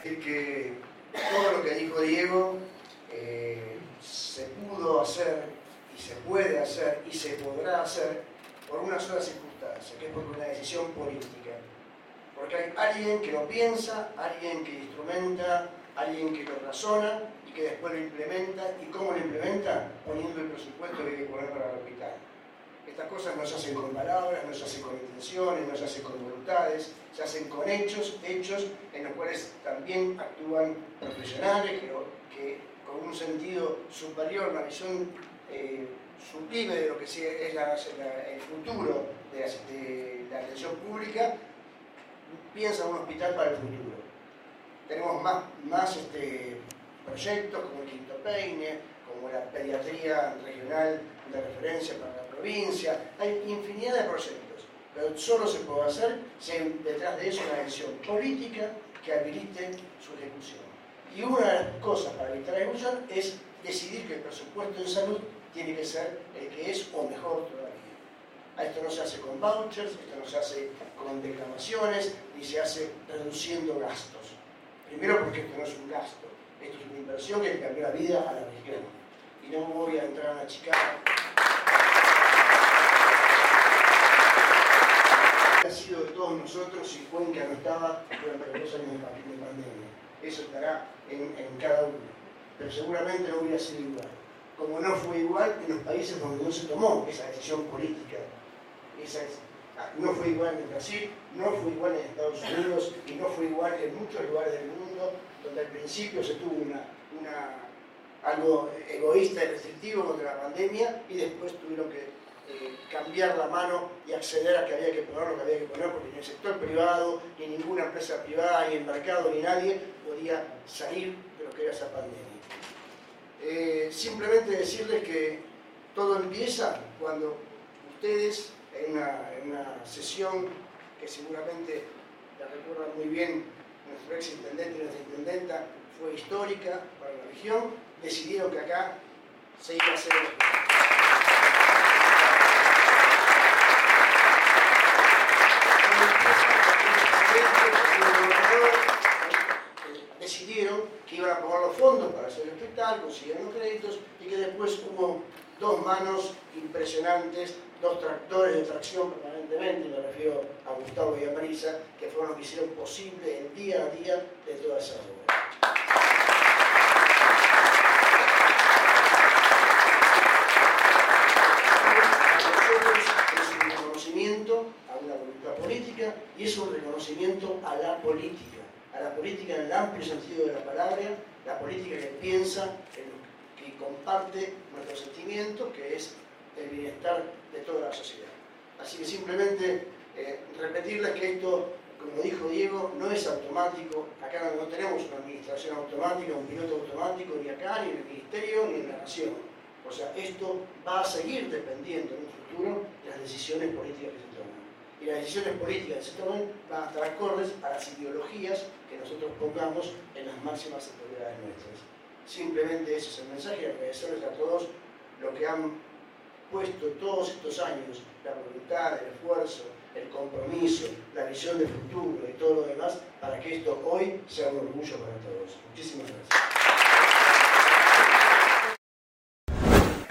Que todo lo que dijo Diego se pudo hacer y se puede hacer y se podrá hacer por una sola circunstancia, que es por una decisión política. Porque hay alguien que lo piensa, alguien que instrumenta, alguien que lo razona y que después lo implementa. ¿Y cómo lo implementa? Poniendo el presupuesto que hay que poner para el hospital. Estas cosas no se hacen con palabras, no se hacen con intenciones, no se hacen con voluntades, se hacen con hechos en los cuales también actúan profesionales que con un sentido superior, una visión sublime de lo que es el futuro de la atención pública, piensan un hospital para el futuro. Tenemos más proyectos como el Quinto Peine, como la pediatría regional de referencia para la provincia. Hay infinidad de proyectos, pero solo se puede hacer si hay detrás de eso una decisión política que habilite su ejecución. Y una de las cosas para habilitar la ejecución es decidir que el presupuesto en salud tiene que ser el que es o mejor todavía. Esto no se hace con vouchers, esto no se hace con declamaciones, ni se hace reduciendo gastos. Primero porque esto no es un gasto, esto es una inversión que cambió la vida a la región. Y no voy a entrar a achicar. Ha sido de todos nosotros si Cuenca no estaba durante los 2 años de pandemia. Eso estará en cada uno. Pero seguramente no hubiera sido igual. Como no fue igual en los países donde no se tomó esa decisión política. No fue igual en Brasil, no fue igual en Estados Unidos y no fue igual en muchos lugares del mundo donde al principio se tuvo algo egoísta y restrictivo contra la pandemia y después tuvieron que cambiar la mano y acceder a que había que poner lo que había que poner porque ni el sector privado, ni ninguna empresa privada, ni el mercado, ni nadie podía salir de lo que era esa pandemia. Simplemente decirles que todo empieza cuando ustedes en una sesión que seguramente la recuerdan muy bien nuestro ex intendente y nuestra intendenta, fue histórica para la región, decidieron que acá se iba a hacer el hospital. Decidieron que iban a poner los fondos para hacer el hospital, consiguieron los créditos y que después hubo 2 manos impresionantes, 2 tractores de tracción permanentemente, me refiero a Gustavo y a Marisa, que fueron los que hicieron posible el día a día de toda esa obra. Es un reconocimiento a una voluntad política y es un reconocimiento a la política en el amplio sentido de la palabra, la política que piensa, que comparte nuestro sentimiento, que es el bienestar de toda la sociedad. Así que simplemente repetirles que esto, como dijo Diego, no es automático. Acá no tenemos una administración automática, un piloto automático, ni acá, ni en el Ministerio, ni en la Nación. O sea, esto va a seguir dependiendo en un futuro de las decisiones políticas que se toman. Y las decisiones políticas que se tomen van a estar acordes a las ideologías que nosotros pongamos en las máximas autoridades nuestras. Simplemente ese es el mensaje, agradecerles a todos lo que han puesto todos estos años, la voluntad, el esfuerzo, el compromiso, la visión de futuro y todo lo demás, para que esto hoy sea un orgullo para todos. Muchísimas gracias.